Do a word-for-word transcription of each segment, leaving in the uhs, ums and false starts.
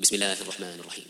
بسم الله الرحمن الرحيم.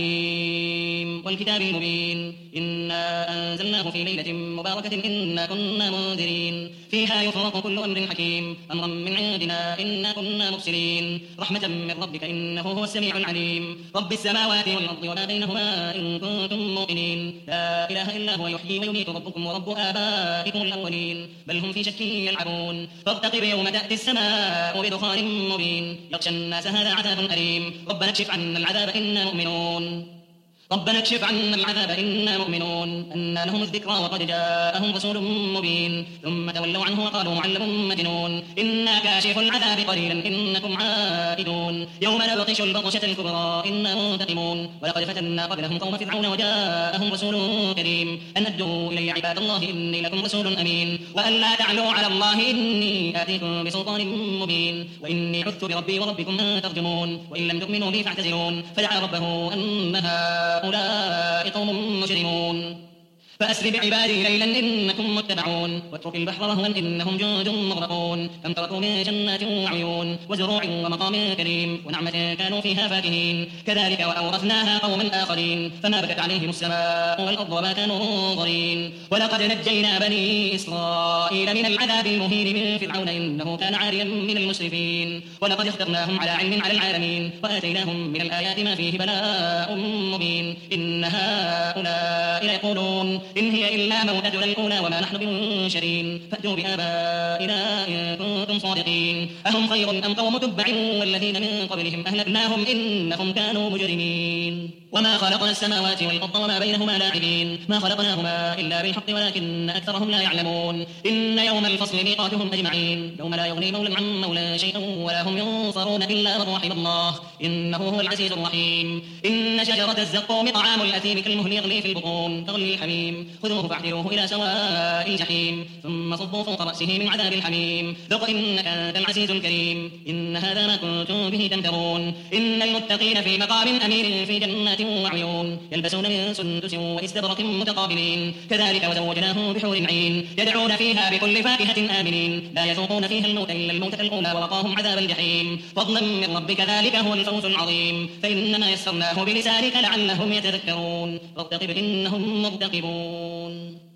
حميم والكتاب المبين إنا أنزلناه في ليلة مباركة إنا كنا منذرين فيها يفرق كل أمر حكيم أمرا من عندنا إنا كنا مرسلين رحمة من ربك إنه هو السميع العليم رب السماوات والأرض وما بينهما إن كنتم موقنين لا إله إلا هو يحيي ويميت ربكم ورب آبائكم الأولين بل هم في شك يلعبون فارتقب يوم تأتي السماء بدخان مبين يغشى الناس هذا عذاب أليم ربنا اكشف عنا العذاب إنا مؤمنون ربنا اكشف عنا العذاب إنا مؤمنون أنى لهم الذكرى وقد جاءهم رسول مبين ثم تولوا عنه وقالوا معلم مجنون إنا كاشف العذاب قليلا إنكم عائدون يوم نبطش البطشة الكبرى إنا منتقمون ولقد فتنا قبلهم قوم فرعون وجاءهم رسول كريم أن أدوا إلي عباد الله إني لكم رسول أمين وأن لا تعلوا على الله إني آتيكم بسلطان مبين وإني عذت بربي وربكم أن ترجمون وإن لم تؤمنوا بي فاعتزلون فدعا ربه أنها هؤلاء قوم مجرمون فأسر بعبادي ليلا إنكم متبعون واترك البحر رهوا إنهم جند مغرقون كم تركوا من جنات وعيون وزروع ومقام كريم ونعمة كانوا فيها فاكهين كذلك وأورثناها قوما آخرين فما بكت عليهم السماء والأرض وما كانوا منظرين ولقد نجينا بني إسرائيل من العذاب المهين من فرعون إنه كان عاليا من المسرفين ولقد اخترناهم على علم على العالمين وآتيناهم من الآيات ما فيه بلاء مبين إن هؤلاء يقولون إن هي إلا موتتنا الأولى وما نحن بمنشرين فأتوا بآبائنا إن كنتم صادقين أهم خير أم قوم تبع والذين من قبلهم أهلكناهم إنهم كانوا مجرمين وما خلقنا السماوات والأرض وما بينهما لاعبين ما خلقناهما إلا بالحق ولكن أكثرهم لا يعلمون إن يوم الفصل ميقاتهم أجمعين يوم لا يغني مولى عن مولى شيئا ولا هم ينصرون إلا من رحم الله إنه هو العزيز الرحيم إن شجرة الزقوم طعام الأثيم كالمهل يغلي في البطون كغلي الحميم خذوه فاعتلوه إلى سواء الجحيم ثم صبوا فوق رأسه من عذاب الحميم ذق إنك أنت العزيز الكريم إن هذا ما كنتم به تمترون إن المتقين في مقام أمين في جنات وعيون يلبسون من سندس واستبرق متقابلين كذلك وزوجناهم بحور عين يدعون فيها بكل فاكهة آمنين لا يذوقون فيها الموت إلا الموتة الأولى ووقاهم عذاب الجحيم فضلا من ربك ذلك هو الفوز العظيم فإنما يسرناه بلسانك لعلهم يتذكرون فارتقب إنهم مرتقبون